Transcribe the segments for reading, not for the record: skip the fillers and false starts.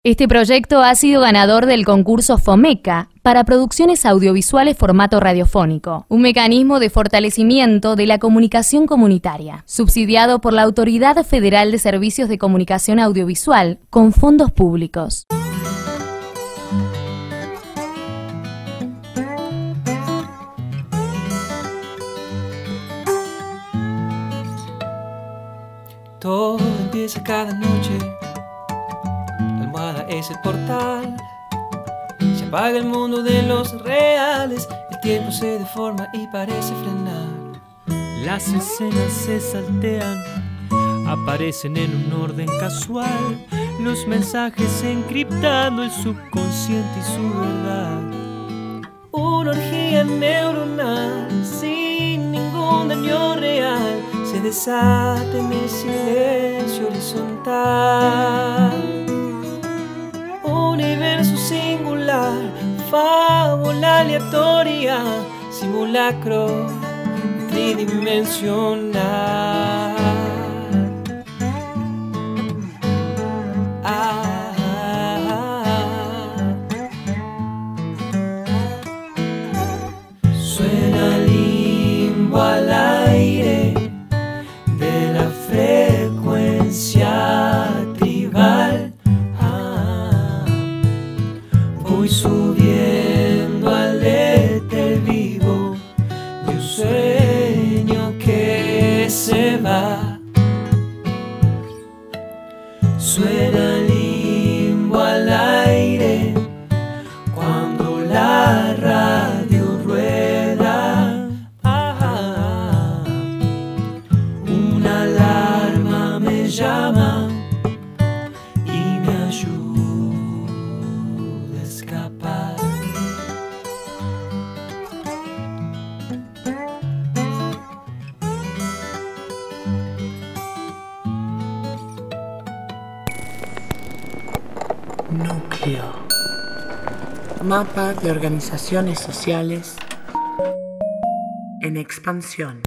Este proyecto ha sido ganador del concurso FOMECA para producciones audiovisuales formato radiofónico, un mecanismo de fortalecimiento de la comunicación comunitaria, subsidiado por la Autoridad Federal de Servicios de Comunicación Audiovisual con fondos públicos. Todo empieza cada noche. La almohada es el portal. Se apaga el mundo de los reales. El tiempo se deforma y parece frenar. Las escenas se saltean, aparecen en un orden casual. Los mensajes encriptando el subconsciente y su verdad. Una orgía neuronal sin ningún daño real se desata en el silencio horizontal. Universo singular, fábula aleatoria, simulacro tridimensional. Suena limbo al aire de la frecuencia tribal. Voy subiendo al éter vivo de un sueño que se va. Suena limbo al aire cuando la radio rueda. Una alarma me llama y me ayuda a escapar. Núcleo. Mapa de organizaciones sociales en expansión.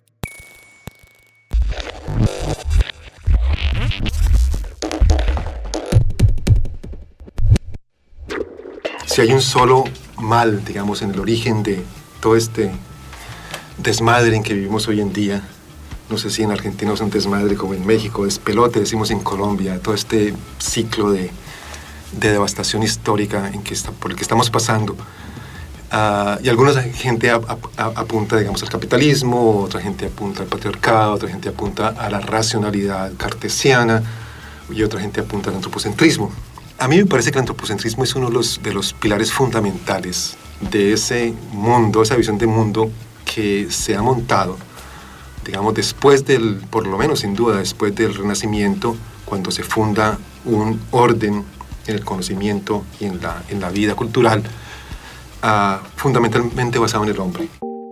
Si hay un solo mal, digamos, en el origen de todo este desmadre en que vivimos hoy en día, no sé si en Argentina es un desmadre como en México, despelote, decimos en Colombia, todo este ciclo de devastación histórica por el que estamos pasando. Y alguna gente apunta, digamos, al capitalismo, otra gente apunta al patriarcado, otra gente apunta a la racionalidad cartesiana y otra gente apunta al antropocentrismo. A mí me parece que el antropocentrismo es uno de los pilares fundamentales de ese mundo, esa visión de mundo que se ha montado, digamos, por lo menos sin duda, después del Renacimiento, cuando se funda un orden en el conocimiento y en la vida cultural, fundamentalmente basado en el hombre.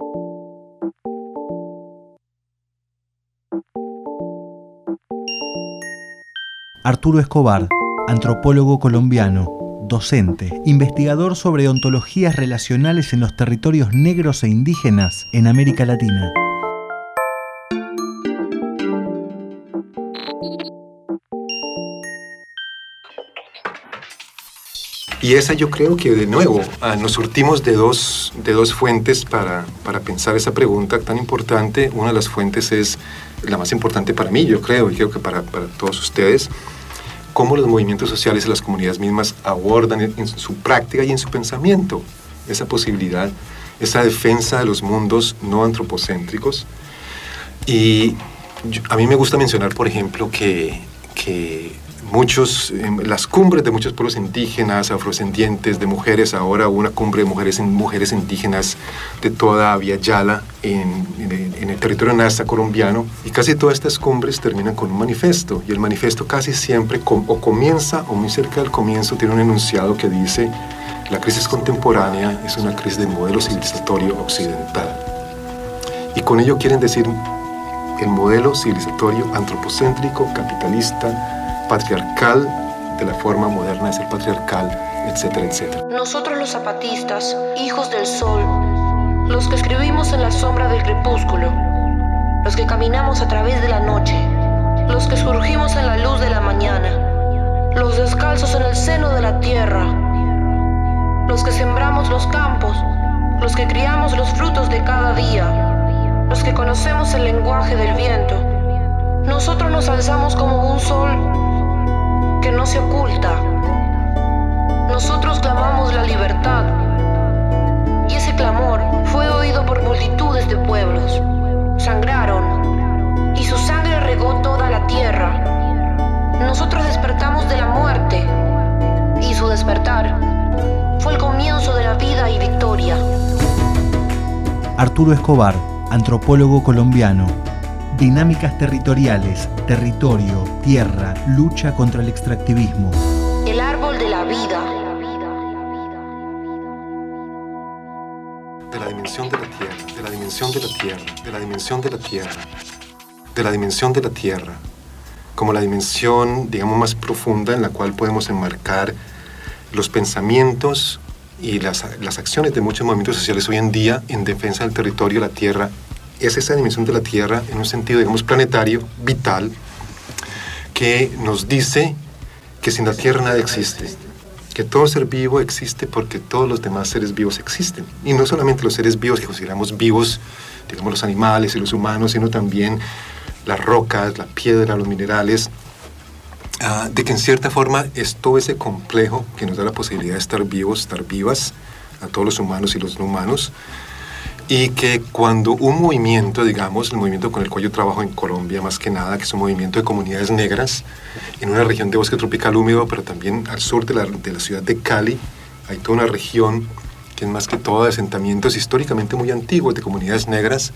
Arturo Escobar, antropólogo colombiano, docente, investigador sobre ontologías relacionales en los territorios negros e indígenas en América Latina. Y esa yo creo que de nuevo nos surtimos de dos fuentes para pensar esa pregunta tan importante. Una de las fuentes es la más importante para mí, yo creo, y creo que para todos ustedes, cómo los movimientos sociales y las comunidades mismas abordan en su práctica y en su pensamiento esa posibilidad, esa defensa de los mundos no antropocéntricos. Y a mí me gusta mencionar, por ejemplo, que las cumbres de muchos pueblos indígenas, afrodescendientes, de mujeres, ahora una cumbre de mujeres indígenas de toda Via Yala en el territorio Nasa colombiano, y casi todas estas cumbres terminan con un manifiesto, y el manifiesto casi siempre o comienza, o muy cerca del comienzo, tiene un enunciado que dice: la crisis contemporánea es una crisis del modelo civilizatorio occidental. Y con ello quieren decir el modelo civilizatorio antropocéntrico, capitalista, patriarcal, de la forma moderna de ser patriarcal, etcétera, etcétera. Nosotros los zapatistas, hijos del sol, los que escribimos en la sombra del crepúsculo, los que caminamos a través de la noche, los que surgimos en la luz de la mañana, los descalzos en el seno de la tierra, los que sembramos los campos, los que criamos los frutos de cada día, los que conocemos el lenguaje del viento. Nosotros nos alzamos como un sol que no se oculta. Nosotros clamamos la libertad, y ese clamor fue oído por multitudes de pueblos. Sangraron, y su sangre regó toda la tierra. Nosotros despertamos de la muerte, y su despertar fue el comienzo de la vida y victoria. Arturo Escobar, antropólogo colombiano. Dinámicas territoriales, territorio, tierra, lucha contra el extractivismo. El árbol de la vida. De la dimensión de la tierra, de la dimensión de la tierra, de la dimensión de la tierra, de la dimensión de la tierra, como la dimensión, digamos, más profunda en la cual podemos enmarcar los pensamientos y las acciones de muchos movimientos sociales hoy en día en defensa del territorio, la tierra. Es esa dimensión de la tierra en un sentido, digamos, planetario, vital, que nos dice que sin la tierra nada existe, que todo ser vivo existe porque todos los demás seres vivos existen. Y no solamente los seres vivos que consideramos vivos, digamos los animales y los humanos, sino también las rocas, la piedra, los minerales, de que en cierta forma es todo ese complejo que nos da la posibilidad de estar vivos, estar vivas, a todos los humanos y los no humanos, y que cuando un movimiento, digamos, el movimiento con el cual yo trabajo en Colombia más que nada, que es un movimiento de comunidades negras, en una región de bosque tropical húmedo, pero también al sur de la ciudad de Cali, hay toda una región que es más que todo de asentamientos históricamente muy antiguos de comunidades negras.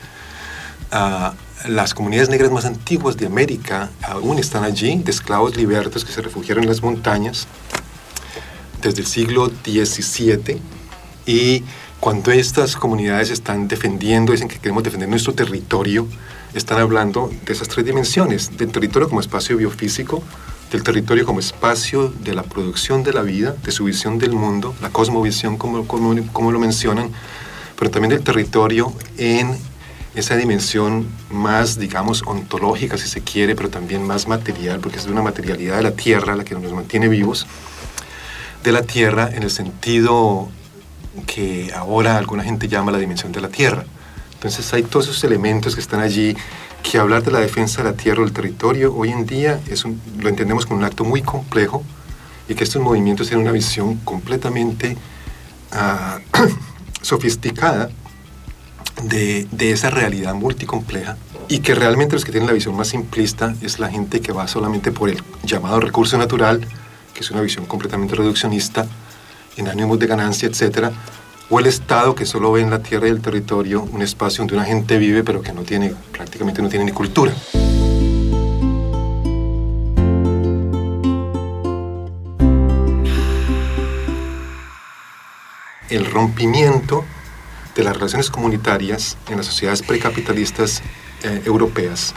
Las comunidades negras más antiguas de América aún están allí, de esclavos libertos que se refugiaron en las montañas desde el siglo XVII, y cuando estas comunidades están defendiendo, dicen que queremos defender nuestro territorio, están hablando de esas tres dimensiones, del territorio como espacio biofísico, del territorio como espacio de la producción de la vida, de su visión del mundo, la cosmovisión como lo mencionan, pero también del territorio en esa dimensión más, digamos, ontológica, si se quiere, pero también más material, porque es de una materialidad de la tierra la que nos mantiene vivos, de la tierra en el sentido que ahora alguna gente llama la dimensión de la tierra. Entonces hay todos esos elementos que están allí, que hablar de la defensa de la tierra o del territorio hoy en día lo entendemos como un acto muy complejo, y que estos movimientos tienen una visión completamente sofisticada de esa realidad multicompleja, y que realmente los que tienen la visión más simplista es la gente que va solamente por el llamado recurso natural, que es una visión completamente reduccionista, en ánimos de ganancia, etc., o el Estado que solo ve en la tierra y el territorio un espacio donde una gente vive pero que prácticamente no tiene ni cultura. El rompimiento de las relaciones comunitarias en las sociedades precapitalistas europeas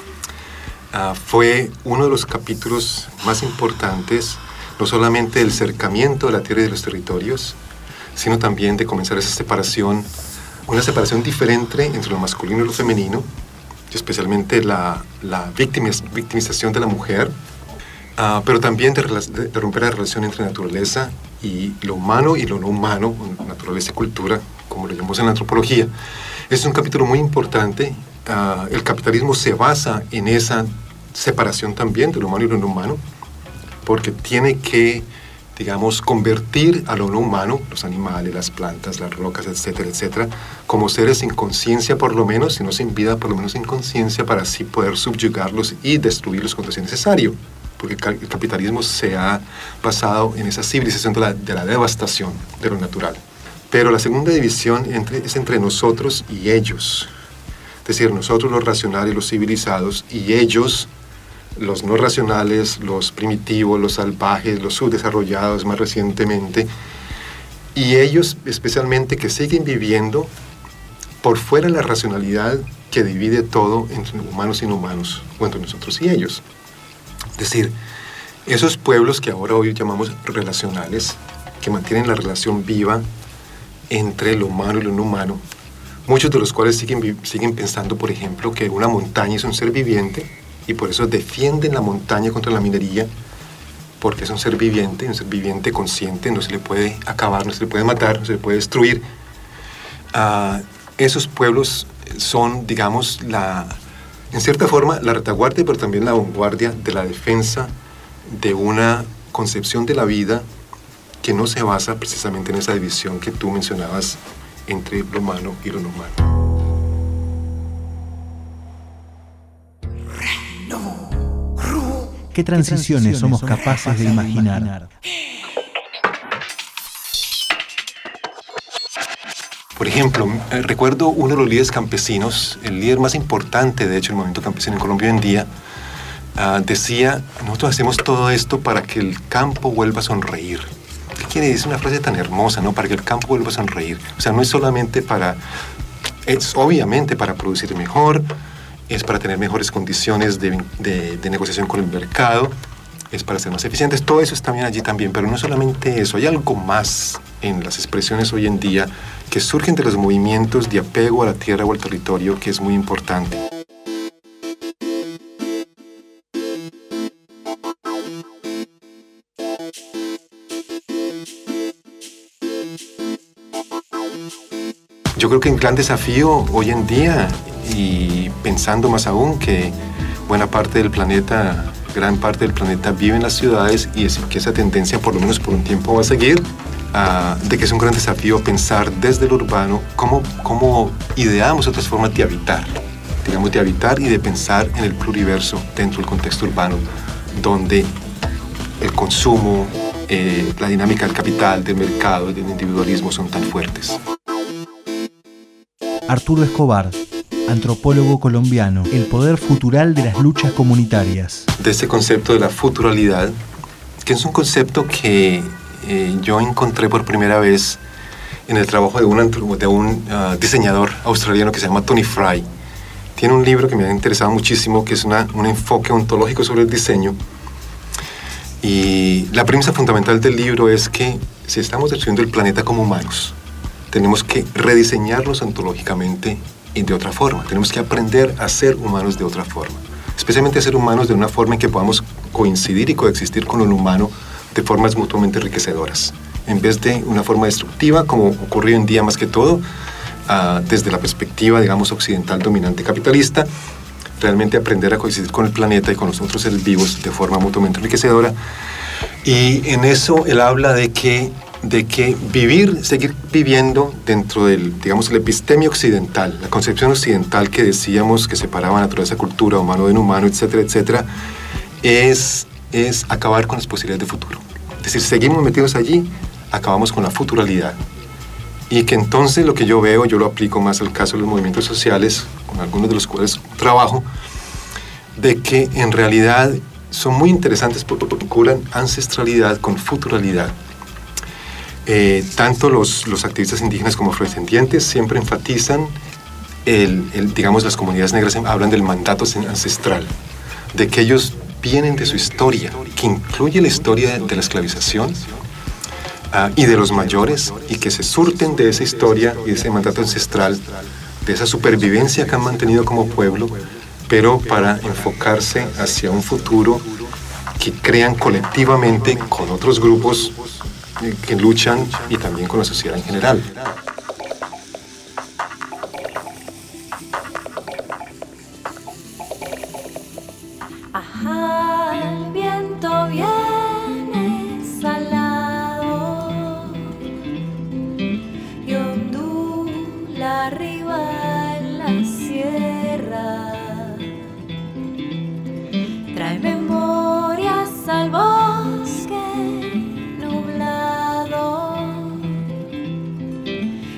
fue uno de los capítulos más importantes, no solamente del cercamiento de la tierra y de los territorios, sino también de comenzar esa separación, una separación diferente entre lo masculino y lo femenino, especialmente la victimización de la mujer, pero también de romper la relación entre naturaleza y lo humano y lo no humano, naturaleza y cultura, como lo llamamos en la antropología. Es un capítulo muy importante. El capitalismo se basa en esa separación también de lo humano y lo no humano, porque tiene que, digamos, convertir a lo no humano, los animales, las plantas, las rocas, etcétera, etcétera, como seres sin conciencia por lo menos, si no sin vida, por lo menos sin conciencia, para así poder subyugarlos y destruirlos cuando sea necesario, porque el capitalismo se ha basado en esa civilización de la devastación de lo natural. Pero la segunda división es entre nosotros y ellos, es decir, nosotros los racionales, los civilizados, y ellos, los no racionales, los primitivos, los salvajes, los subdesarrollados más recientemente, y ellos especialmente que siguen viviendo por fuera de la racionalidad que divide todo entre humanos y no humanos, o entre nosotros y ellos. Es decir, esos pueblos que ahora hoy llamamos relacionales, que mantienen la relación viva entre lo humano y lo no humano, muchos de los cuales siguen pensando, por ejemplo, que una montaña es un ser viviente, y por eso defienden la montaña contra la minería, porque es un ser viviente consciente, no se le puede acabar, no se le puede matar, no se le puede destruir. Esos pueblos son, digamos, en cierta forma, la retaguardia, pero también la vanguardia de la defensa de una concepción de la vida que no se basa precisamente en esa división que tú mencionabas entre lo humano y lo no humano. ¿Qué transiciones somos capaces de imaginar? Por ejemplo, recuerdo uno de los líderes campesinos, el líder más importante, de hecho, del movimiento campesino en Colombia hoy en día, decía: nosotros hacemos todo esto para que el campo vuelva a sonreír. ¿Qué quiere decir una frase tan hermosa, no? Para que el campo vuelva a sonreír. O sea, no es solamente es obviamente para producir mejor, es para tener mejores condiciones de negociación con el mercado, es para ser más eficientes. Todo eso está bien allí también, pero no solamente eso. Hay algo más en las expresiones hoy en día que surgen de los movimientos de apego a la tierra o al territorio, que es muy importante. Yo creo que un gran desafío hoy en día, y pensando más aún que gran parte del planeta vive en las ciudades, y es que esa tendencia por lo menos por un tiempo va a seguir, de que es un gran desafío pensar desde lo urbano cómo ideamos otras formas de habitar, digamos, de habitar y de pensar en el pluriverso dentro del contexto urbano, donde el consumo, la dinámica del capital, del mercado y del individualismo son tan fuertes. Arturo Escobar, antropólogo colombiano, el poder futural de las luchas comunitarias. De ese concepto de la futuralidad, que es un concepto que yo encontré por primera vez en el trabajo de un diseñador australiano que se llama Tony Fry. Tiene un libro que me ha interesado muchísimo, que es un enfoque ontológico sobre el diseño. Y la premisa fundamental del libro es que si estamos destruyendo el planeta como humanos, tenemos que rediseñarlos ontológicamente y de otra forma. Tenemos que aprender a ser humanos de otra forma. Especialmente a ser humanos de una forma en que podamos coincidir y coexistir con lo humano de formas mutuamente enriquecedoras. En vez de una forma destructiva, como ocurre hoy en día más que todo, desde la perspectiva, digamos, occidental dominante capitalista, realmente aprender a coincidir con el planeta y con los otros seres vivos de forma mutuamente enriquecedora. Y en eso él habla de que seguir viviendo dentro del, digamos, la epistemia occidental, la concepción occidental que decíamos que separaba naturaleza, cultura, humano de no humano, etcétera, etcétera, es acabar con las posibilidades de futuro. Es decir, seguimos metidos allí, acabamos con la futuralidad. Y que entonces lo que yo veo, yo lo aplico más al caso de los movimientos sociales, con algunos de los cuales trabajo, de que en realidad son muy interesantes porque vinculan ancestralidad con futuralidad. Tanto los activistas indígenas como afrodescendientes siempre enfatizan, digamos, las comunidades negras hablan del mandato ancestral, de que ellos vienen de su historia, que incluye la historia de la esclavización y de los mayores, y que se surten de esa historia y de ese mandato ancestral, de esa supervivencia que han mantenido como pueblo, pero para enfocarse hacia un futuro que crean colectivamente con otros grupos que luchan y también con la sociedad en general. Ajá, el viento viene salado y ondula arriba en la sierra. Trae memorias al bosque nublado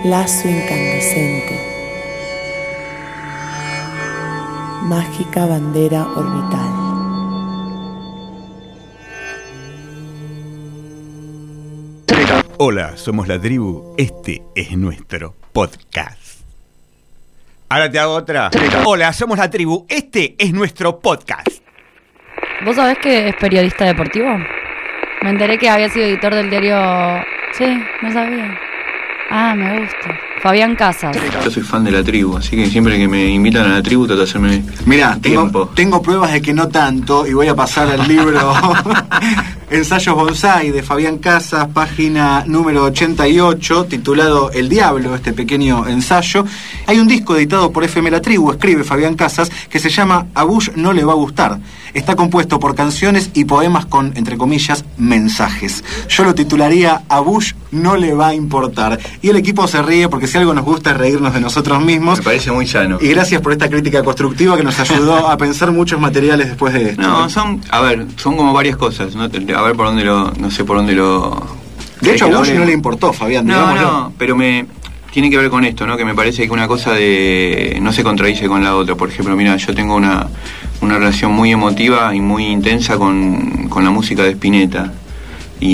lazo incandescente, mágica bandera orbital. Hola, somos La Tribu, este es nuestro podcast. Ahora te hago otra. Hola, somos La Tribu, este es nuestro podcast. ¿Vos sabés que es periodista deportivo? Me enteré que había sido editor del diario... Sí, no sabía. Ah, me gusta. Fabián Casas. Yo soy fan de La Tribu, así que siempre que me invitan a La Tribu trato de hacerme tengo pruebas de que no tanto, y voy a pasar al libro Ensayos Bonsai de Fabián Casas, página número 88, titulado El Diablo, este pequeño ensayo. Hay un disco editado por FM La Tribu, escribe Fabián Casas, que se llama A Bush no le va a gustar. Está compuesto por canciones y poemas con, entre comillas, mensajes. Yo lo titularía A Bush no le va a importar. Y el equipo se ríe porque si algo nos gusta es reírnos de nosotros mismos. Me parece muy sano. Y gracias por esta crítica constructiva que nos ayudó a pensar muchos materiales después de esto. No, son como varias cosas, ¿no? A ver por dónde no sé por dónde lo... De hecho a Bush no le importó, Fabián. No, pero tiene que ver con esto, ¿no? Que me parece que una cosa no se contradice con la otra. Por ejemplo, mira, yo tengo una relación muy emotiva y muy intensa con la música de Spinetta. Y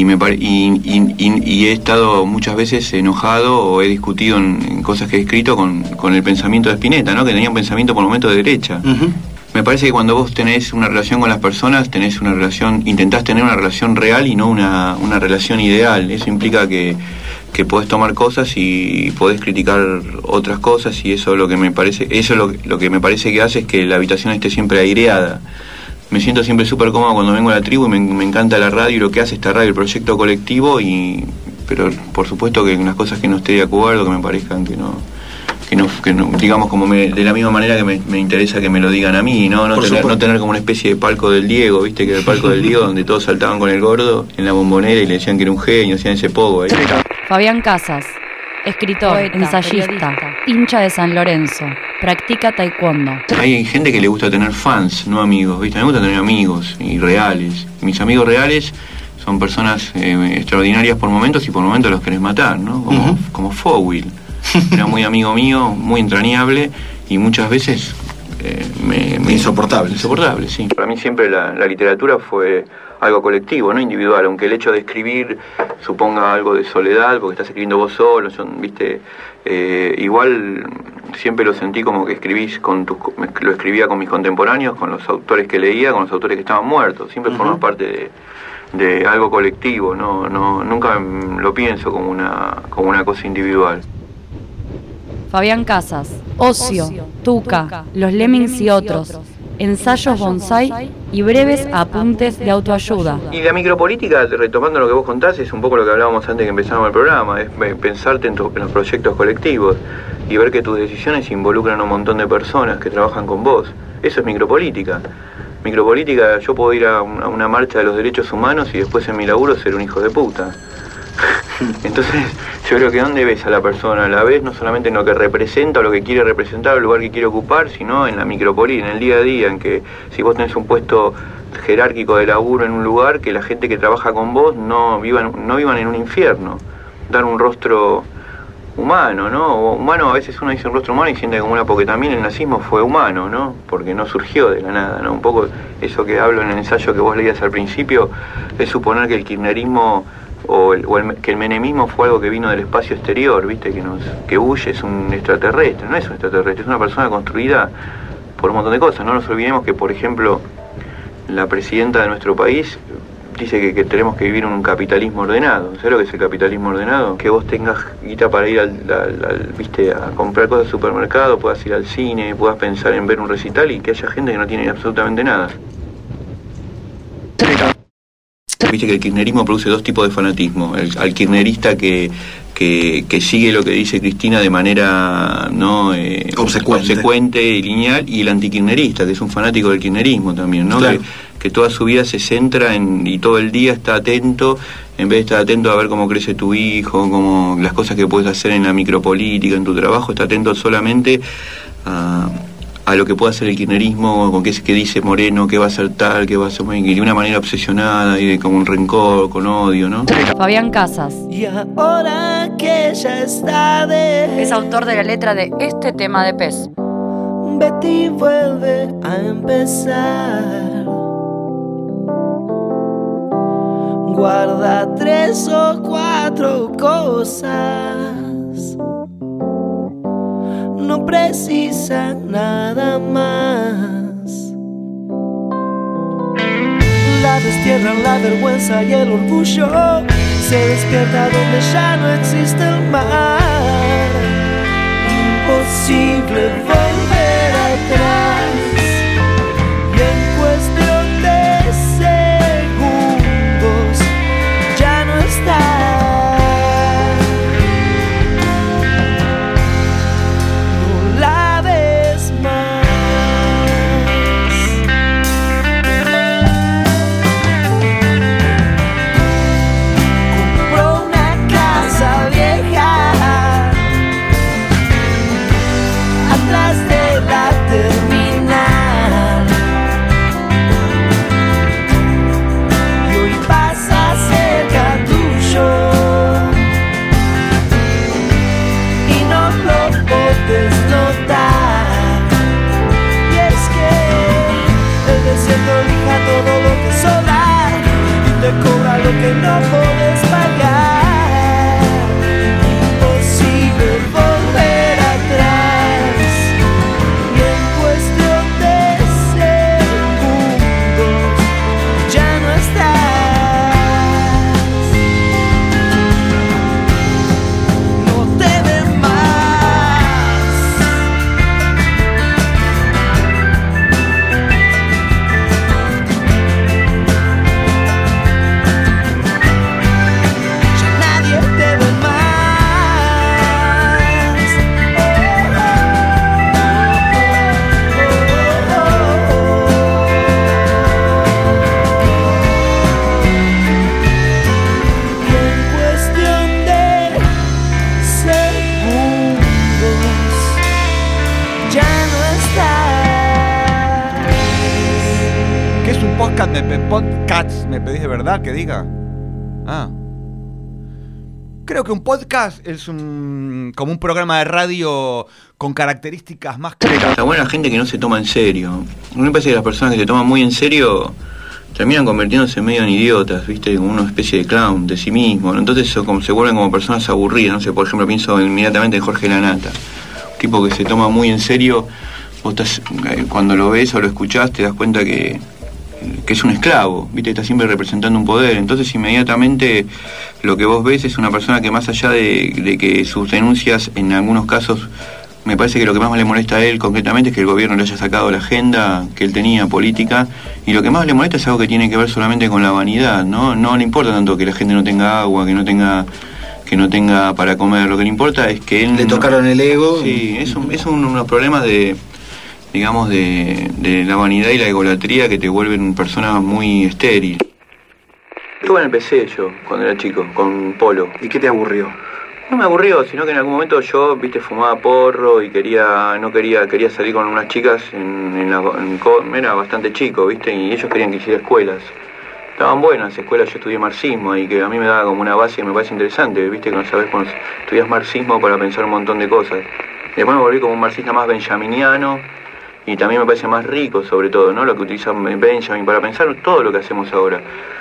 he estado muchas veces enojado o he discutido en cosas que he escrito con el pensamiento de Spinetta, ¿no? Que tenía un pensamiento por momentos de derecha. Uh-huh. Me parece que cuando vos tenés una relación con las personas, intentás tener una relación real y no una relación ideal. Eso implica que podés tomar cosas y podés criticar otras cosas, y eso es lo que me parece que hace es que la habitación esté siempre aireada. Me siento siempre súper cómodo cuando vengo a La Tribu y me encanta la radio y lo que hace esta radio, el proyecto colectivo, pero por supuesto que unas cosas que no esté de acuerdo, que me parezcan que no digamos, como de la misma manera que me interesa que me lo digan a mí, no tener como una especie de palco del Diego, viste, que era el palco del Diego donde todos saltaban con el gordo en la Bombonera y le decían que era un genio, hacían ese pogo ahí. Fabián Casas, escritor, poeta, ensayista, hincha de San Lorenzo, practica taekwondo. Hay gente que le gusta tener fans, no amigos, viste, me gusta tener amigos y reales. Mis amigos reales son personas extraordinarias por momentos y por momentos los querés matar, ¿no? Como Fowell. Era muy amigo mío, muy entrañable y muchas veces insoportable, sí. Para mí siempre la literatura fue algo colectivo, no individual, aunque el hecho de escribir suponga algo de soledad, porque estás escribiendo vos solo, viste, igual siempre lo sentí como que lo escribía con mis contemporáneos, con los autores que leía, con los autores que estaban muertos, siempre forma parte de algo colectivo, nunca lo pienso como una cosa individual. Fabián Casas, Ocio, Tuca, Los Lemmings y otros, Ensayos Bonsai y breves apuntes de autoayuda. Y la micropolítica, retomando lo que vos contás, es un poco lo que hablábamos antes de que empezáramos el programa, es pensarte en los proyectos colectivos y ver que tus decisiones involucran a un montón de personas que trabajan con vos. Eso es micropolítica. Micropolítica, yo puedo ir a una marcha de los derechos humanos y después en mi laburo ser un hijo de puta. Entonces yo creo que ¿dónde ves a la persona? La ves no solamente en lo que representa o lo que quiere representar o el lugar que quiere ocupar, sino en la micropolítica, en el día a día, en que si vos tenés un puesto jerárquico de laburo en un lugar, que la gente que trabaja con vos no vivan en un infierno, dar un rostro humano, ¿no? O humano, a veces uno dice un rostro humano y siente como porque también el nazismo fue humano, ¿no? Porque no surgió de la nada, ¿no? Un poco eso que hablo en el ensayo que vos leías al principio es suponer que el kirchnerismo que el menemismo fue algo que vino del espacio exterior, viste, que Bush es un extraterrestre, no es un extraterrestre, es una persona construida por un montón de cosas. No nos olvidemos que, por ejemplo, la presidenta de nuestro país dice que tenemos que vivir en un capitalismo ordenado. ¿Sabes lo que es el capitalismo ordenado? Que vos tengas guita para ir a comprar cosas al supermercado, puedas ir al cine, puedas pensar en ver un recital y que haya gente que no tiene absolutamente nada. Viste que el kirchnerismo produce dos tipos de fanatismo. Al kirchnerista que sigue lo que dice Cristina de manera obsecuente y lineal, y el antikirchnerista, que es un fanático del kirchnerismo también, ¿no? Claro. Que toda su vida se centra y todo el día está atento, en vez de estar atento a ver cómo crece tu hijo, cómo las cosas que puedes hacer en la micropolítica, en tu trabajo, está atento solamente a lo que pueda hacer el kirchnerismo, con qué dice Moreno, qué va a hacer tal, qué va a hacer, y de una manera obsesionada y con un rencor, con odio, ¿no? Fabián Casas. Y ahora que ya es tarde, es autor de la letra de este tema de Pez. Betty vuelve a empezar. Guarda 3 o 4 cosas, no precisa nada más. La destierran la vergüenza y el orgullo, se despierta donde ya no existe el mar. Imposible volver atrás, y en cuestión de segundos ya no está. Cobra lo que no podés pagar. Imposible volver atrás, y en cuestión de segundos ya no estás. No te den más. Podcast, ¿me pedís de verdad que diga? Creo que un podcast es como un programa de radio con características más claras. Está buena la gente que no se toma en serio. A mí me parece que las personas que se toman muy en serio terminan convirtiéndose medio en idiotas, ¿viste? Como una especie de clown de sí mismo, ¿no? Entonces se vuelven como personas aburridas, no sé, por ejemplo pienso inmediatamente en Jorge Lanata, un tipo que se toma muy en serio. Vos cuando lo ves o lo escuchás te das cuenta que es un esclavo, ¿viste? Está siempre representando un poder. Entonces inmediatamente lo que vos ves es una persona que, más allá de que sus denuncias en algunos casos, me parece que lo que más le molesta a él concretamente es que el gobierno le haya sacado la agenda que él tenía política, y lo que más le molesta es algo que tiene que ver solamente con la vanidad, ¿no? No le importa tanto que la gente no tenga agua, que no tenga para comer. Lo que le importa es que él... Le tocaron el ego. Sí, es unos problemas de la vanidad y la egolatría que te vuelven persona muy estéril. Estuve en el PC yo, cuando era chico, con Polo. ¿Y qué te aburrió? No me aburrió, sino que en algún momento yo, fumaba porro y quería salir con unas chicas era bastante chico, ¿viste? Y ellos querían que hiciera escuelas. Estaban buenas escuelas, yo estudié marxismo y que a mí me daba como una base que me parece interesante, ¿viste? Que no sabes cuando estudias marxismo para pensar un montón de cosas. Después me volví como un marxista más benjaminiano, y también me parece más rico, sobre todo, ¿no? Lo que utiliza Benjamin para pensar todo lo que hacemos ahora.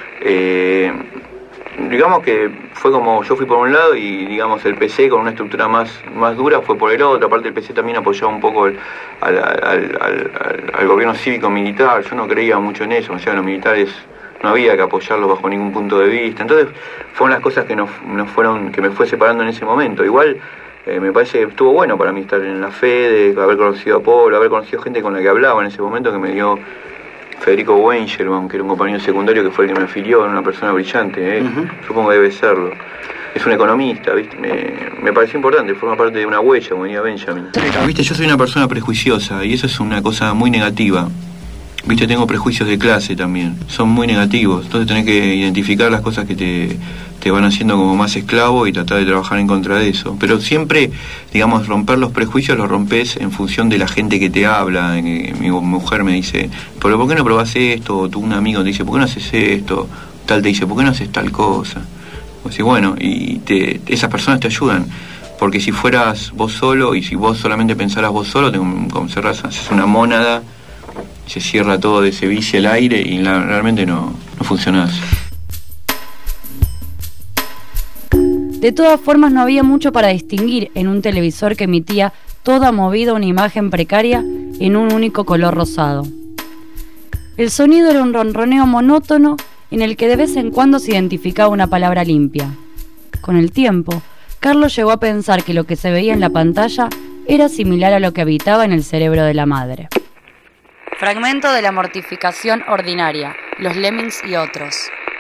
Digamos que fue como, yo fui por un lado y, digamos, el PC con una estructura más dura fue por el otro. Aparte el PC también apoyaba un poco al gobierno cívico-militar. Yo no creía mucho en eso, o sea, los militares no había que apoyarlos bajo ningún punto de vista. Entonces fueron las cosas que me fue separando en ese momento. Igual me parece que estuvo bueno para mí estar en la FEDE, haber conocido a Polo, haber conocido gente con la que hablaba en ese momento, que me dio Federico Weingerman, que era un compañero secundario que fue el que me afilió, era una persona brillante, supongo que debe serlo. Es un economista, ¿viste? Me pareció importante, forma parte de una huella, como diría Benjamin. ¿Viste? Yo soy una persona prejuiciosa y eso es una cosa muy negativa. Viste, tengo prejuicios de clase también, son muy negativos, entonces tenés que identificar las cosas que te van haciendo como más esclavo y tratar de trabajar en contra de eso. Pero siempre, digamos, romper los prejuicios los rompes en función de la gente que te habla. Mi mujer me dice, pero ¿por qué no probás esto? O tú, un amigo te dice, ¿por qué no haces esto? Tal te dice, ¿por qué no haces tal cosa? O sea, bueno, y esas personas te ayudan. Porque si fueras vos solo y si vos solamente pensaras vos solo, como cerrás, haces una mónada, se cierra todo, de se vicia el aire y realmente no funcionás. De todas formas, no había mucho para distinguir en un televisor que emitía toda movida una imagen precaria en un único color rosado. El sonido era un ronroneo monótono en el que de vez en cuando se identificaba una palabra limpia. Con el tiempo, Carlos llegó a pensar que lo que se veía en la pantalla era similar a lo que habitaba en el cerebro de la madre. Fragmento de la mortificación ordinaria, Los Lemmings y otros.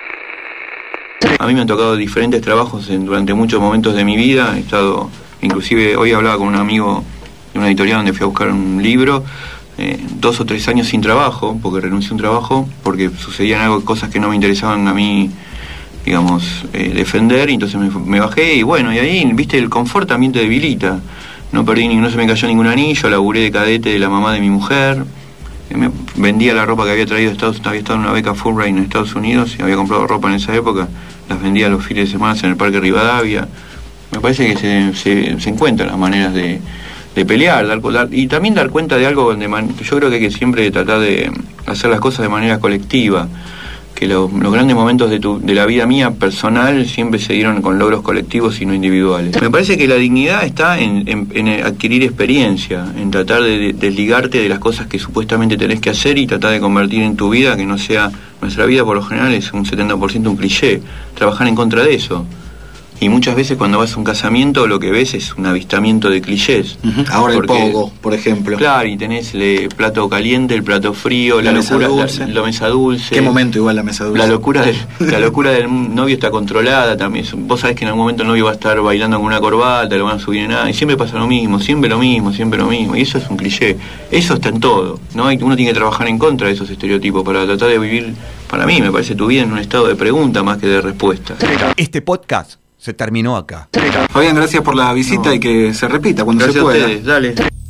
A mí me han tocado diferentes trabajos durante muchos momentos de mi vida. He estado, inclusive hoy hablaba con un amigo de una editorial donde fui a buscar un libro, 2 o 3 años sin trabajo, porque renuncié a un trabajo, porque sucedían cosas que no me interesaban a mí, digamos, defender, y entonces me bajé, y bueno, y ahí, viste, el confort también te debilita. No se me cayó ningún anillo, laburé de cadete de la mamá de mi mujer, me vendía la ropa que había traído de Estados Unidos, había estado en una beca Fulbright en Estados Unidos, y había comprado ropa en esa época, las vendía los fines de semana en el Parque Rivadavia. Me parece que se encuentran las maneras de pelear, y también dar cuenta de algo donde yo creo que hay que siempre tratar de hacer las cosas de manera colectiva, que los grandes momentos de la vida mía personal siempre se dieron con logros colectivos y no individuales. Me parece que la dignidad está en adquirir experiencia, en tratar de desligarte de las cosas que supuestamente tenés que hacer y tratar de convertir en tu vida, que no sea, nuestra vida por lo general es un 70% un cliché, trabajar en contra de eso. Y muchas veces cuando vas a un casamiento lo que ves es un avistamiento de clichés. Ahora el pogo, por ejemplo. Claro, y tenés el plato caliente, el plato frío, la locura, la mesa dulce. ¿Qué momento igual la mesa dulce? La locura del novio está controlada también. Vos sabés que en algún momento el novio va a estar bailando con una corbata, lo van a subir en nada, y siempre pasa lo mismo, siempre lo mismo. Y eso es un cliché. Eso está en todo, ¿no? Uno tiene que trabajar en contra de esos estereotipos para tratar de vivir, para mí, me parece, tu vida en un estado de pregunta más que de respuesta. Este podcast se terminó acá. Fabián, gracias por la visita y que se repita cuando gracias se pueda. A ustedes, dale.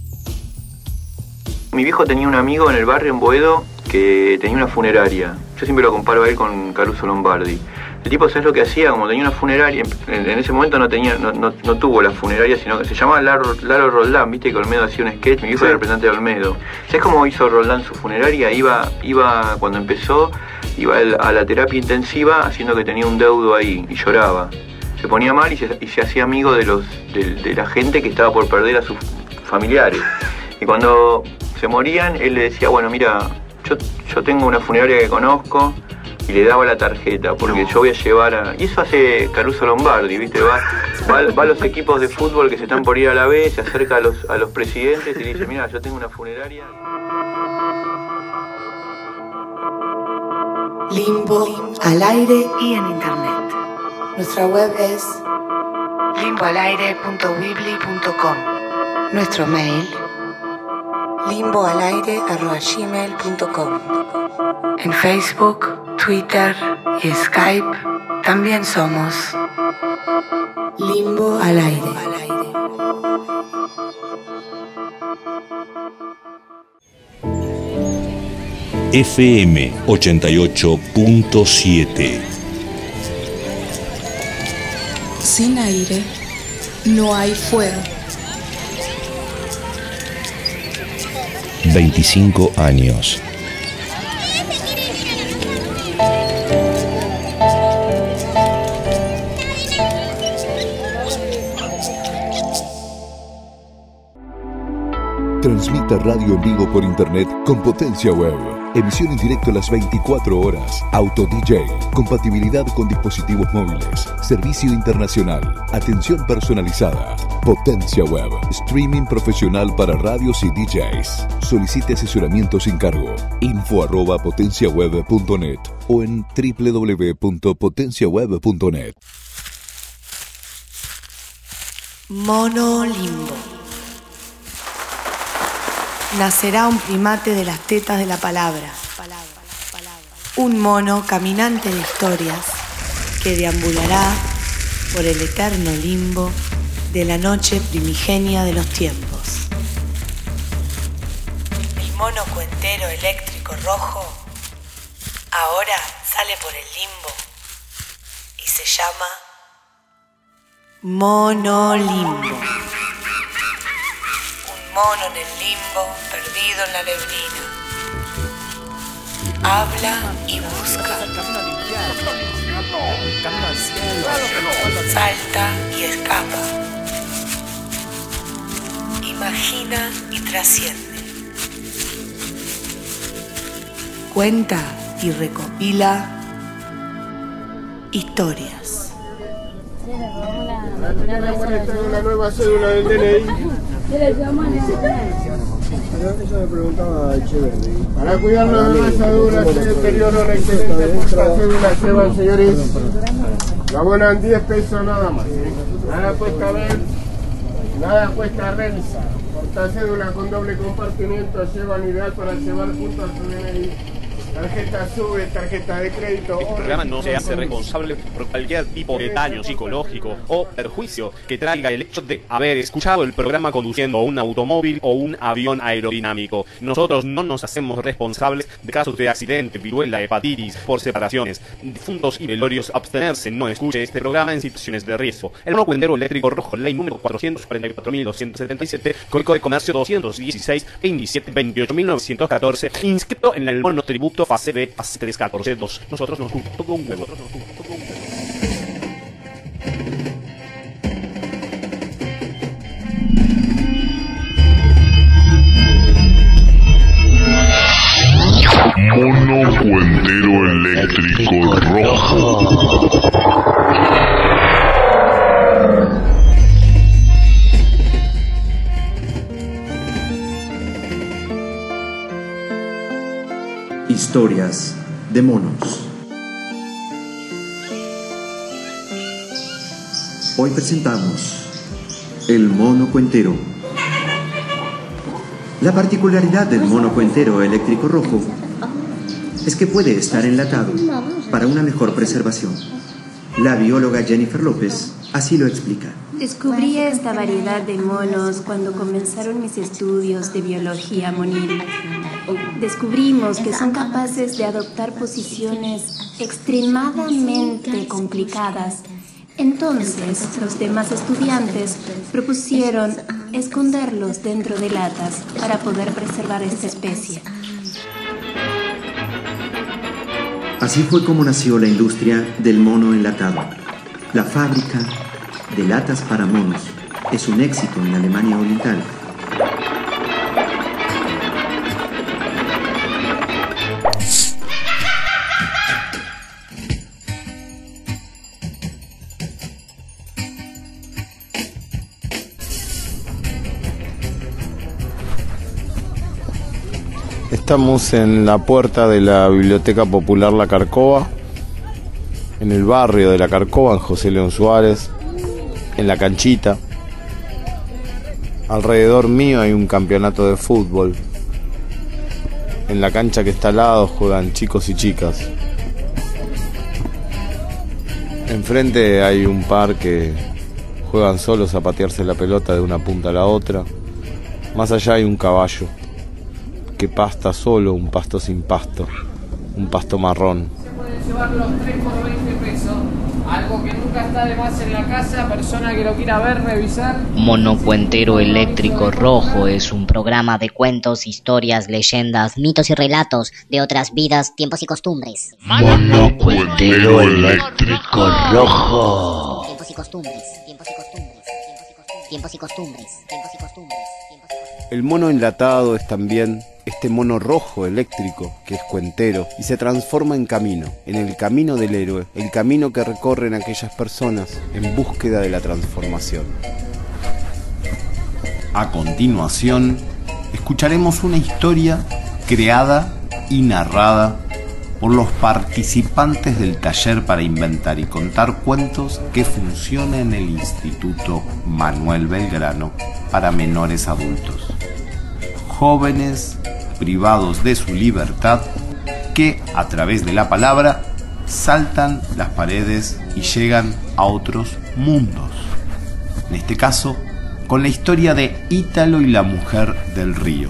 Mi viejo tenía un amigo en el barrio en Boedo que tenía una funeraria. Yo siempre lo comparo a él con Caruso Lombardi. El tipo, ¿sabes lo que hacía? Como tenía una funeraria, en ese momento no tuvo la funeraria, sino que se llamaba Lalo Roldán, viste que Olmedo hacía un sketch, mi viejo era el representante de Olmedo. ¿Sabes cómo hizo Roldán su funeraria? Iba cuando empezó, iba a la terapia intensiva haciendo que tenía un deudo ahí y lloraba. Se ponía mal y se hacía amigo de la gente que estaba por perder a sus familiares. Y cuando se morían, él le decía, bueno, mira, yo tengo una funeraria que conozco, y le daba la tarjeta, porque yo voy a llevar y eso hace Caruso Lombardi, ¿viste? Va a los equipos de fútbol que se están por ir a la B, se acerca a los presidentes y le dice, mira, yo tengo una funeraria. Limbo al aire y en internet. Nuestra web es limboalaire.weebly.com. Nuestro mail limboalaire@gmail.com. En Facebook, Twitter y Skype también somos Limbo al aire. FM 88.7. Sin aire no hay fuego. 25 años. Transmita radio en vivo por internet con Potencia Web. Emisión en directo las 24 horas. Auto DJ. Compatibilidad con dispositivos móviles. Servicio internacional. Atención personalizada. Potencia Web. Streaming profesional para radios y DJs. Solicite asesoramiento sin cargo. info@potenciaweb.net o en www.potenciaweb.net. Monolimbo. Nacerá un primate de las tetas de la palabra. Un mono caminante de historias que deambulará por el eterno limbo de la noche primigenia de los tiempos. El mono cuentero eléctrico rojo ahora sale por el limbo y se llama Monolimbo. Un mono en el limbo, perdido en la neblina. Habla y busca. Salta y escapa. Imagina y trasciende. Cuenta y recopila historias. La nueva cédula del DNI. Eso me preguntaba Echeverri. Para cuidar las demás cédulas y el deterioro, la excelente cédula llevan, señores. La abonan 10 pesos nada más. Nada cuesta ver, nada cuesta revisar. Portacédula con doble compartimiento llevan, ideal para llevar junto a su DNI. Tarjeta SUBE, tarjeta de crédito. Este programa no se hace responsable por cualquier tipo de daño psicológico o perjuicio que traiga el hecho de haber escuchado el programa conduciendo un automóvil o un avión aerodinámico. Nosotros no nos hacemos responsables de casos de accidente, viruela, hepatitis, por separaciones, difuntos y velorios. Abstenerse, no escuche este programa en situaciones de riesgo. El mono cuentero eléctrico rojo, ley número 444.277, Código de Comercio 216 27 28.914, inscrito en el monotributo fase B, fase 314.2. Nosotros nos gusta todo un huevo. Mono cuentero eléctrico rojo. Historias de monos. Hoy presentamos El mono cuentero. La particularidad del mono cuentero eléctrico rojo es que puede estar enlatado para una mejor preservación. La bióloga Jennifer López así lo explica. Descubrí esta variedad de monos cuando comenzaron mis estudios de biología monil. Descubrimos que son capaces de adoptar posiciones extremadamente complicadas. Entonces, los demás estudiantes propusieron esconderlos dentro de latas para poder preservar esta especie. Así fue como nació la industria del mono enlatado. La fábrica de latas para monos es un éxito en la Alemania Oriental. Estamos en la puerta de la Biblioteca Popular La Carcova, en el barrio de La Carcova, en José León Suárez, en la canchita. Alrededor mío hay un campeonato de fútbol. En la cancha que está al lado juegan chicos y chicas. Enfrente hay un par que juegan solos a patearse la pelota de una punta a la otra. Más allá hay un caballo que pasta solo, un pasto sin pasto, un pasto marrón. Se pueden llevar los 3 por 20 pesos, algo que nunca está de más en la casa, persona que lo quiera ver, revisar. Mono cuentero eléctrico rojo es un programa de cuentos, historias, leyendas, mitos y relatos de otras vidas, tiempos y costumbres. Mono cuentero eléctrico rojo. Tiempos y costumbres, tiempos y costumbres, tiempos y costumbres, tiempos y costumbres. El mono enlatado es también este mono rojo eléctrico que es cuentero y se transforma en camino, en el camino del héroe, el camino que recorren aquellas personas en búsqueda de la transformación. A continuación, escucharemos una historia creada y narrada por los participantes del taller para inventar y contar cuentos que funciona en el Instituto Manuel Belgrano para menores adultos. Jóvenes privados de su libertad que, a través de la palabra, saltan las paredes y llegan a otros mundos. En este caso, con la historia de Ítalo y la mujer del río.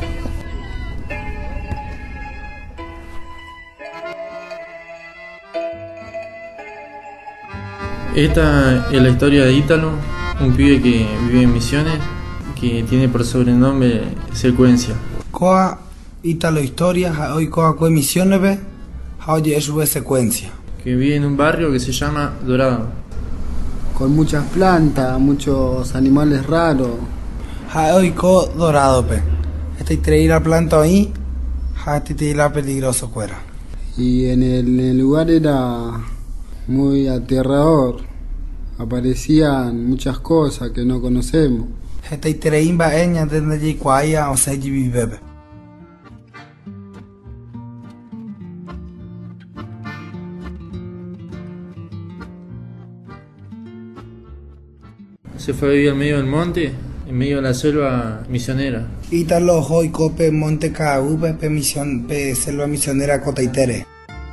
Esta es la historia de Ítalo, un pibe que vive en Misiones, que tiene por sobrenombre Secuencia. Coa Ítalo historia, hoy coa co Misiones ve, hoy es su Secuencia. Que vive en un barrio que se llama Dorado. Con muchas plantas, muchos animales raros. Hoy co Dorado pe. Este traer la planta ahí, este la peligroso fuera. Y en el lugar era muy aterrador. Aparecían muchas cosas que no conocemos. Este traer va eña desde allí cuaya o sea allí bebe. Se fue a vivir en medio del monte, en medio de la selva misionera. Ítalo hoy cope monte Caúpe pe misión pe selva misionera Cotaitere.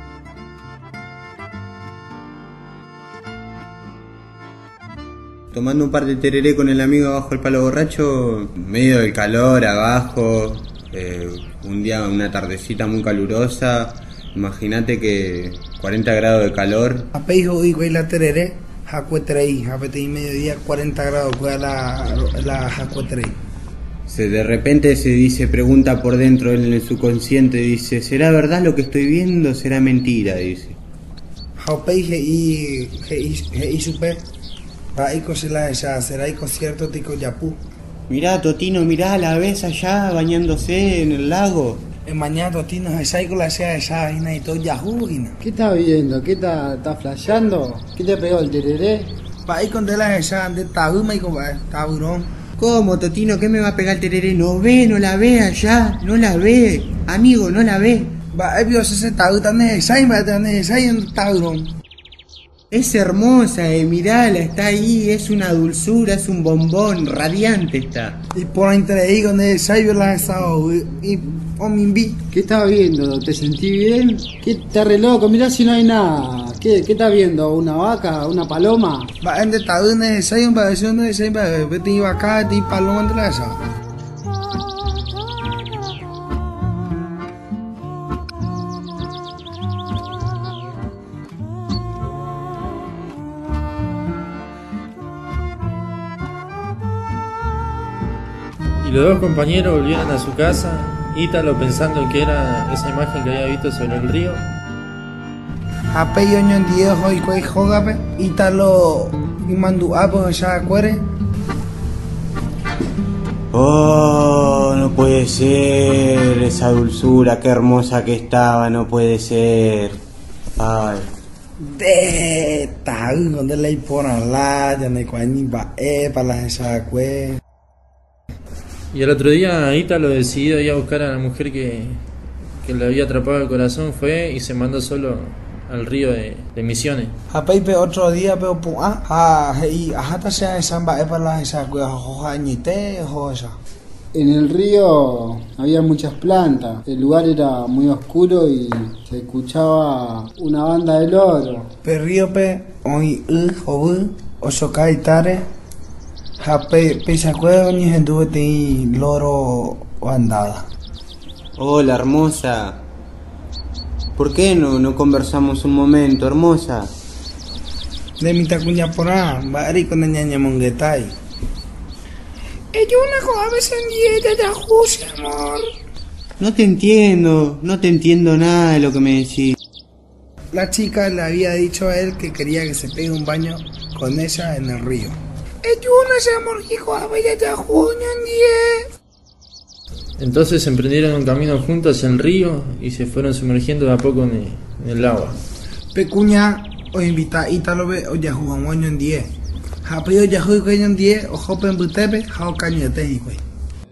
Tomando un par de tereré con el amigo abajo el palo borracho, medio del calor abajo, un día, una tardecita muy calurosa, imagínate que 40 grados de calor. Apeijo y la tereré, jacuetrei, apetei mediodía 40 grados, la jacuetrei. De repente se pregunta por dentro en el subconsciente, dice, ¿será verdad lo que estoy viendo? ¿Será mentira? Dice. Jaupeijo y supe. Raico se la ella, será cierto tico yapú. Mirá, Totino, mirá, la ves allá bañándose en el lago. Mañana Totino, esa con la sea esa y todo yahoo. ¿Qué estás viendo? ¿Qué está flasheando? ¿Qué te pegó el tereré? Va ahí con de la esa de tabuma y con taburón. ¿Cómo, Totino? ¿Qué me va a pegar el tereré? No la ve allá, no la ve. Amigo, no la ve. Va ahí vio ese tabú tan esa y va tan esa y un taburón. Es hermosa, mirala, está ahí, es una dulzura, es un bombón, radiante está. Y por entre ahí donde esa y la esa y Omimbi. ¿Qué estás viendo? ¿Te sentí bien? ¿Qué está re loco? Mirá si no hay nada. ¿Qué estás viendo? ¿Una vaca? ¿Una paloma? Va en detalle donde esa y un vacación donde esa y vete y vaca y paloma entre la esa. Y los dos compañeros volvieron a su casa, Ítalo pensando que era esa imagen que había visto sobre el río. Apeyo en 10 hoy cuay jogape, Ítalo y mandu apo ya acuere. Oh, no puede ser, esa dulzura, qué hermosa que estaba, no puede ser. Ay. De tal donde le ponen la, ya no hay cual ni va para la esa cuere. Y al otro día Ítalo decidió ir a buscar a la mujer que le había atrapado el corazón, fue y se mandó solo al río de Misiones. A Pepe otro día veo y hasta sea esa para la esa añite o esa. En el río había muchas plantas, el lugar era muy oscuro y se escuchaba una banda de loros. Pero río hoy o sokai tare. Pese a cueva ni gente de loro o andada. Hola, hermosa. ¿Por qué no conversamos un momento, hermosa? De mi tacuña por ahí, bari con la ñaña monguetay. Ella una joven en de José, amor. No te entiendo nada de lo que me decís. La chica le había dicho a él que quería que se pegue un baño con ella en el río. Entonces emprendieron un camino juntos hacia el río y se fueron sumergiendo de a poco en el agua. Pecuña o invita Ítalo ve o ya jugó un año en 10. Japio ya jugó en 10 o jopen butepe jao cañete y güey.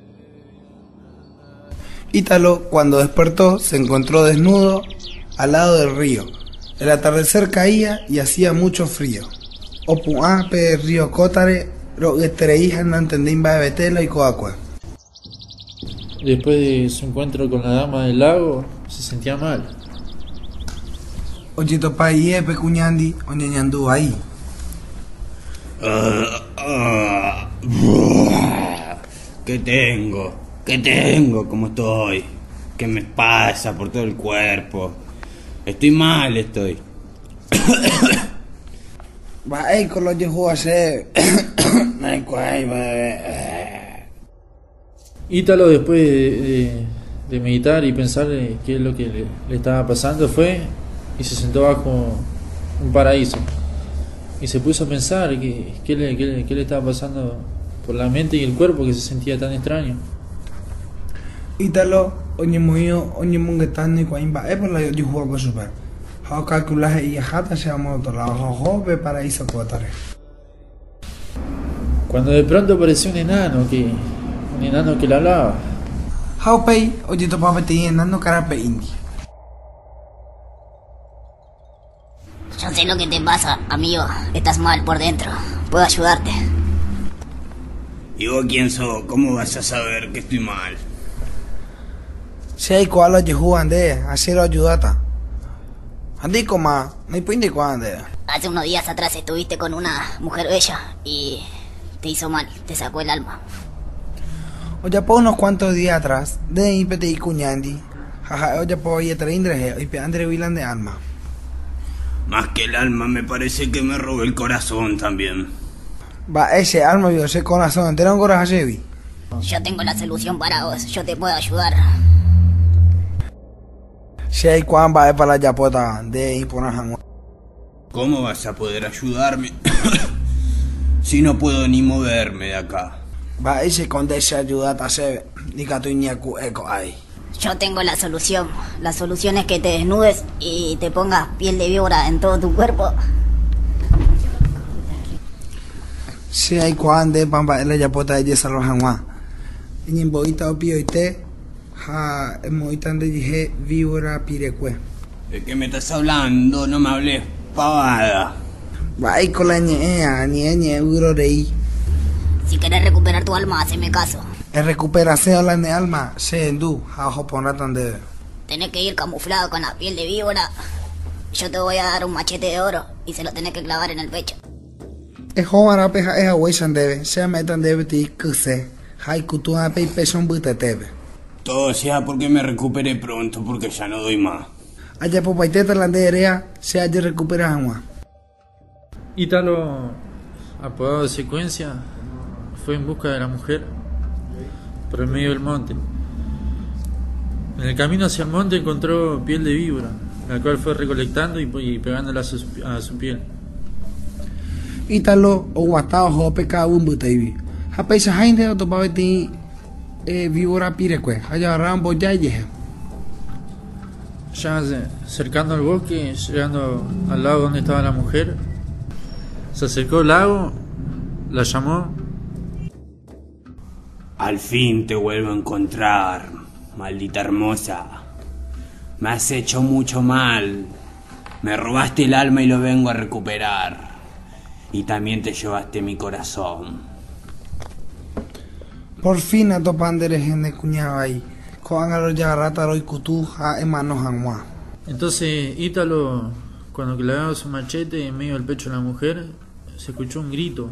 Ítalo cuando despertó se encontró desnudo al lado del río. El atardecer caía y hacía mucho frío. Opuape río Cotare, lo que treija no entendían va de betela y coacua. Después de su encuentro con la dama del lago, se sentía mal. oye topa yepe cuñandi, oñañandú ahí. ¿Qué tengo? ¿Cómo estoy? ¿Qué me pasa por todo el cuerpo? Estoy mal, estoy. Va, con lo que juego a hacer. Ítalo, después de meditar y pensar qué es lo que le estaba pasando, fue y se sentó bajo un paraíso y se puso a pensar qué le estaba pasando por la mente y el cuerpo, que se sentía tan extraño. Ítalo, oye muyo, oye mungetani cuaimba, por la yo juego super. How calculas y jata se llama otro lado, jope paraíso cuatare. Cuando de pronto apareció un enano que le hablaba. How pay, oye tu papá te enano carape indi. Yo sé lo que te pasa, amigo. Estás mal por dentro. Puedo ayudarte. ¿Y vos quién sos? ¿Cómo vas a saber que estoy mal? Si hay cual oye jugande, así lo ayudata. Andi coma, no hay pindi cuande. Hace unos días atrás estuviste con una mujer bella y te hizo mal, te sacó el alma. Oye, por unos cuantos días atrás, de impete y cuñandi, jaja, oye, por ahí traindre, y pe andre vilan de alma. Más que el alma, me parece que me robó el corazón también. Va, ese alma, vio, ese corazón, entera un corazón, vi. Yo tengo la solución para vos, yo te puedo ayudar. Si hay cuan va para la yapota de imponer jamón. ¿Cómo vas a poder ayudarme si no puedo ni moverme de acá? Va, ese con esa ayuda te hace ni que tu ñacu eco ahí. Yo tengo la solución. La solución es que te desnudes y te pongas piel de víbora en todo tu cuerpo. Si hay cuan de pampa la yapota de yesa los jamón. Y en boita opio y te ja moitan de dije víbora pirecue. ¿De qué me estás hablando? No me hables pavada. Va, ahí con la ñe euro de ahí. Si querés recuperar tu alma, haceme caso. En recuperación la de alma, se endú, jajo ponratan de. Tenés que ir camuflado con la piel de víbora. Yo te voy a dar un machete de oro y se lo tenés que clavar en el pecho. Es joven a peja es a huesan debe, se metan debe ti cuse. Hay kutua pe peso un bute tebe. Todo sea porque me recupere pronto, porque ya no doy más. Allá por paiteta la de area, se haya recuperado agua. Ítalo, apodado de Secuencia, fue en busca de la mujer por el medio del monte. En el camino hacia el monte encontró piel de víbora, la cual fue recolectando y pegándola a su piel. Ítalo, o guatao jope cada un buteibi. Japeisa jainde o topabeti víbora pirecue, allá rambo ya yeje. Ya cercando al bosque, llegando al lago donde estaba la mujer, se acercó al lago, la llamó. Al fin te vuelvo a encontrar, maldita hermosa. Me has hecho mucho mal. Me robaste el alma y lo vengo a recuperar. Y también te llevaste mi corazón. Por fin a topanderes en el cuñado ahí. Coan a los yagarrata y kutu a emanos hanwa. Entonces Ítalo, cuando clavaba su machete en medio del pecho de la mujer, se escuchó un grito.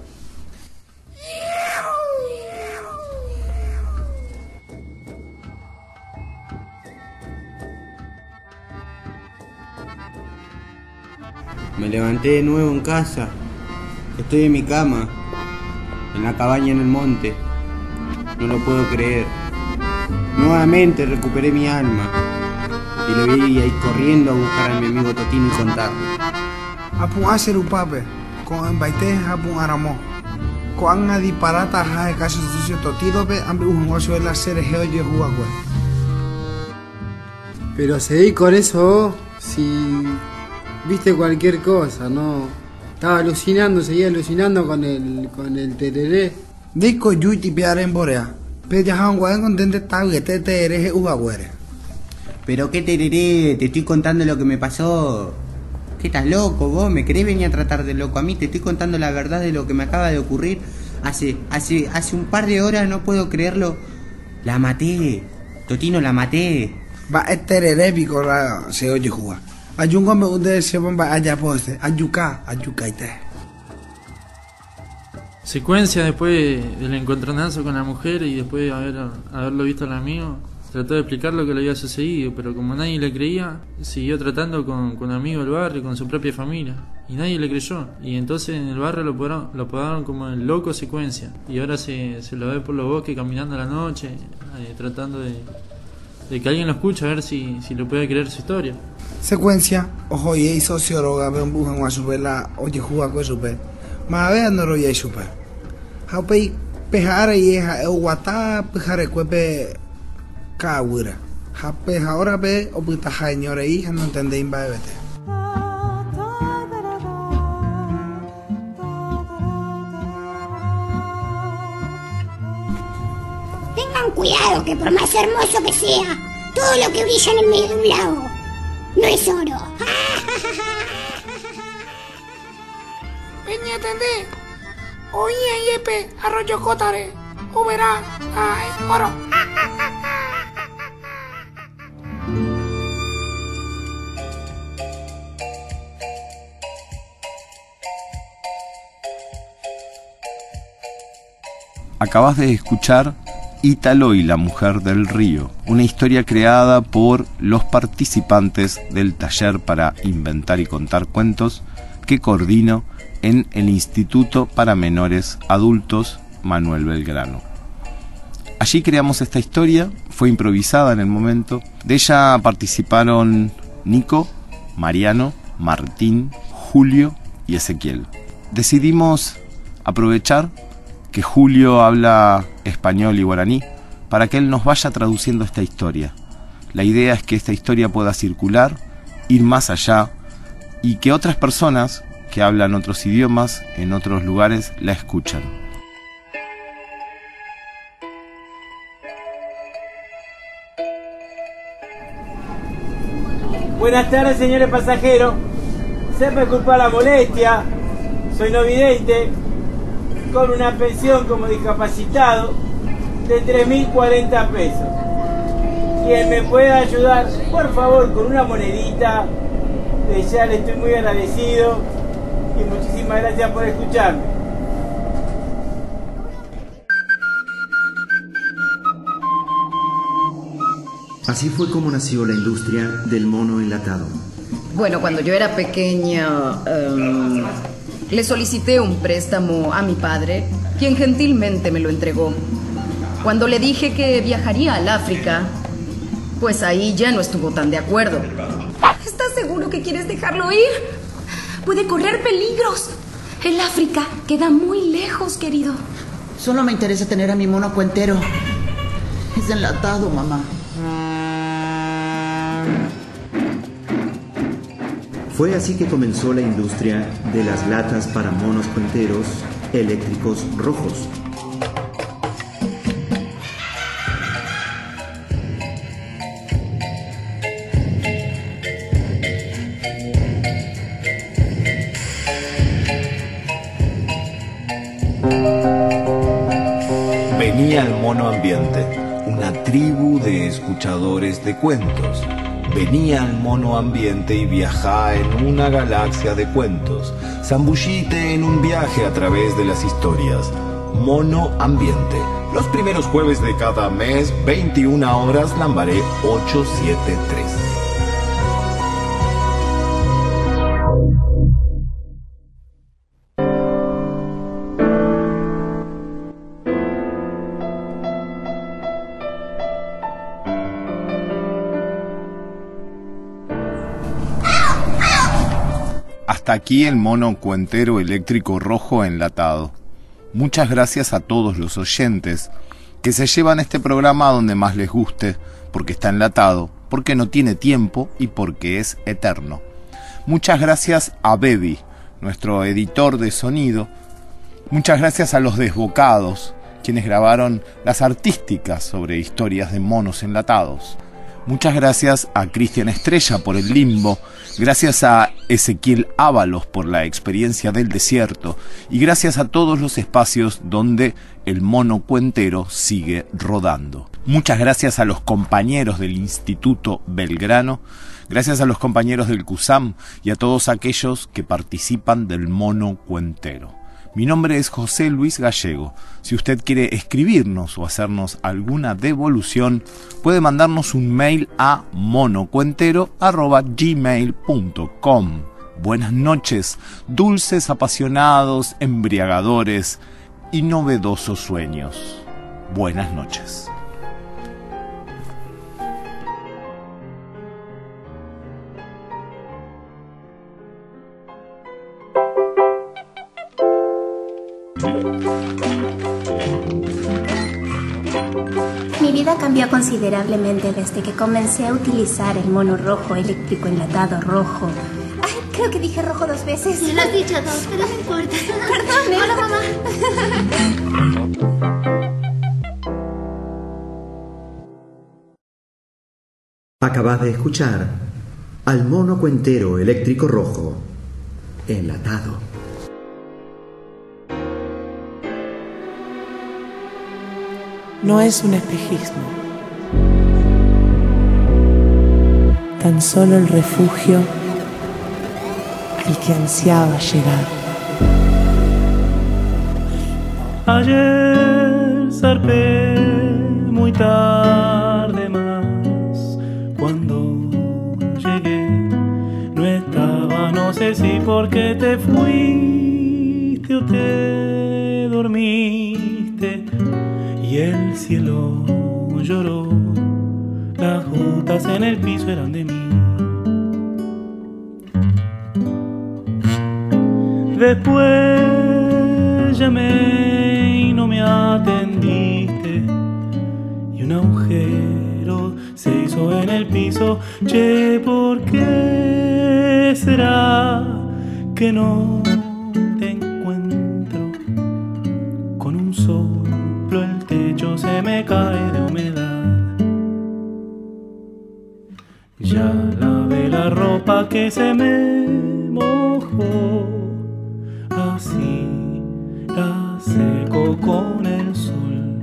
Me levanté de nuevo en casa. Estoy en mi cama, en la cabaña en el monte. No lo puedo creer. Nuevamente recuperé mi alma. Y le vi ahí corriendo a buscar a mi amigo Totino y contarle. Apun hacer un pape, con embaite apun aramo. Con a disparata a de casa sucio Totidope, ambe un oso de la serie geoye juagüe. Pero seguí con eso, si viste cualquier cosa, ¿no? Estaba alucinando, seguía alucinando con el tereré. Disco yuiti piar en borea. Pero ya han guay contente está que te eres uagüere. Pero qué tereré, te estoy contando lo que me pasó. ¿Qué estás loco vos? ¿Me querés venir a tratar de loco a mí? Te estoy contando la verdad de lo que me acaba de ocurrir. Hace un par de horas, no puedo creerlo. La maté. Totino, la maté. Va, tereré pico se oye jugar. Ayungome ustedes se van allá poste, ayucaite. Secuencia después del encontronazo con la mujer y después de haberlo visto al amigo, trató de explicar lo que le había sucedido, pero como nadie le creía, siguió tratando con amigos del barrio, con su propia familia, y nadie le creyó. Y entonces en el barrio lo apodaron como el loco Secuencia, y ahora se lo ve por los bosques caminando a la noche, tratando de que alguien lo escuche, a ver si le puede creer su historia. Secuencia, ojo y socióloga, ven bujan a su vela, oye juega con su pe. Ma vea no lo ya super. Haupei pejara y es guata pejare cuepe kawura. Hape ahora ve o puta señora hija no entendéis va vete. Tengan cuidado que por más hermoso que sea, todo lo que brilla en el medio de un lago no es oro. Peña atendé. Oye, yepe, arroyo cotare. O verá, ay, oro. Acabas de escuchar Ítalo y la mujer del río, una historia creada por los participantes del taller para inventar y contar cuentos que coordino en el Instituto para Menores Adultos Manuel Belgrano. Allí creamos esta historia, fue improvisada en el momento. De ella participaron Nico, Mariano, Martín, Julio y Ezequiel. Decidimos aprovechar que Julio habla español y guaraní para que él nos vaya traduciendo esta historia. La idea es que esta historia pueda circular, ir más allá y que otras personas que hablan otros idiomas en otros lugares la escuchan. Buenas tardes, señores pasajeros. Sepa disculpar la molestia. Soy no vidente, con una pensión como discapacitado de 3.040 pesos. Quien me pueda ayudar, por favor, con una monedita, de ya le estoy muy agradecido y muchísimas gracias por escucharme. Así fue como nació la industria del mono enlatado. Bueno, cuando yo era pequeña, le solicité un préstamo a mi padre, quien gentilmente me lo entregó. Cuando le dije que viajaría al África, pues ahí ya no estuvo tan de acuerdo. ¿Estás seguro que quieres dejarlo ir? Puede correr peligros. El África queda muy lejos, querido. Solo me interesa tener a mi mono cuentero. Es enlatado, mamá. Fue así que comenzó la industria de las latas para monos cuenteros eléctricos rojos. Venía el mono ambiente, una tribu de escuchadores de cuentos. Venía al mono ambiente y viajá en una galaxia de cuentos. Zambullite en un viaje a través de las historias. Mono ambiente. Los primeros jueves de cada mes, 21 horas, Lambaré 873. Hasta aquí el mono cuentero eléctrico rojo enlatado. Muchas gracias a todos los oyentes que se llevan este programa donde más les guste, porque está enlatado, porque no tiene tiempo y porque es eterno. Muchas gracias a Bebi, nuestro editor de sonido. Muchas gracias a los Desbocados, quienes grabaron las artísticas sobre historias de monos enlatados. Muchas gracias a Cristian Estrella por el limbo, gracias a Ezequiel Ábalos por la experiencia del desierto y gracias a todos los espacios donde el mono cuentero sigue rodando. Muchas gracias a los compañeros del Instituto Belgrano Gracias a los compañeros del CUSAM y a todos aquellos que participan del Mono Cuentero. Mi nombre es José Luis Gallego. Si usted quiere escribirnos o hacernos alguna devolución, puede mandarnos un mail a monocuentero@gmail.com. Buenas noches, dulces, apasionados, embriagadores y novedosos sueños. Buenas noches. Mi vida cambió considerablemente desde que comencé a utilizar el mono rojo eléctrico enlatado rojo. Ay, creo que dije rojo 2 veces. Lo has dicho 2, pero no importa. Perdón, Hola, mamá. Acaba de escuchar al Mono Cuentero Eléctrico Rojo enlatado. No es un espejismo, tan solo el refugio al que ansiaba llegar. Ayer zarpé muy tarde más, cuando llegué no estaba, no sé si porque te fuiste o te dormiste. Y el cielo lloró, las gotas en el piso eran de mí. Después llamé y no me atendiste, y un agujero se hizo en el piso. Che, ¿por qué será que no te encuentro? Con un soplo el techo se me cae de humedad. Ya lavé la ropa que se me mojó, así la seco con el sol.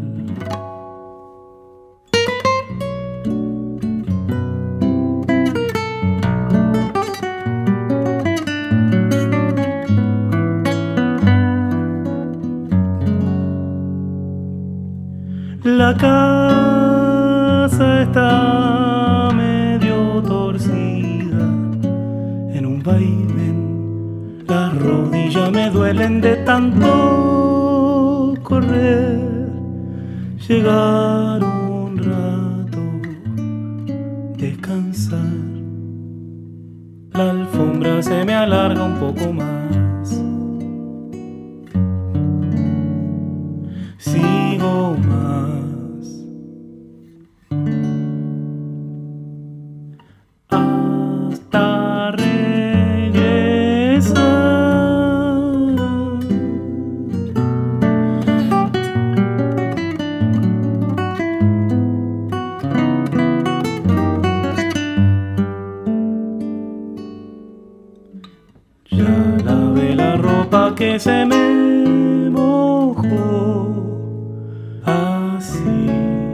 La casa está medio torcida en un vaivén. Las rodillas me duelen de tanto correr. Llegar un rato, descansar. La alfombra se me alarga un poco más. Sigo más. Hasta regresar. Ya lavé la ropa que se me mojó, así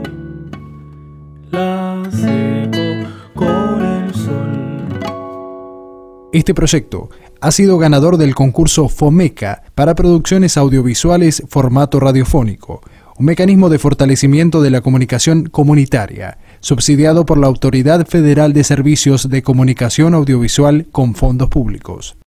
la seco con el sol. Este proyecto ha sido ganador del concurso FOMECA para producciones audiovisuales formato radiofónico, un mecanismo de fortalecimiento de la comunicación comunitaria, subsidiado por la Autoridad Federal de Servicios de Comunicación Audiovisual con fondos públicos.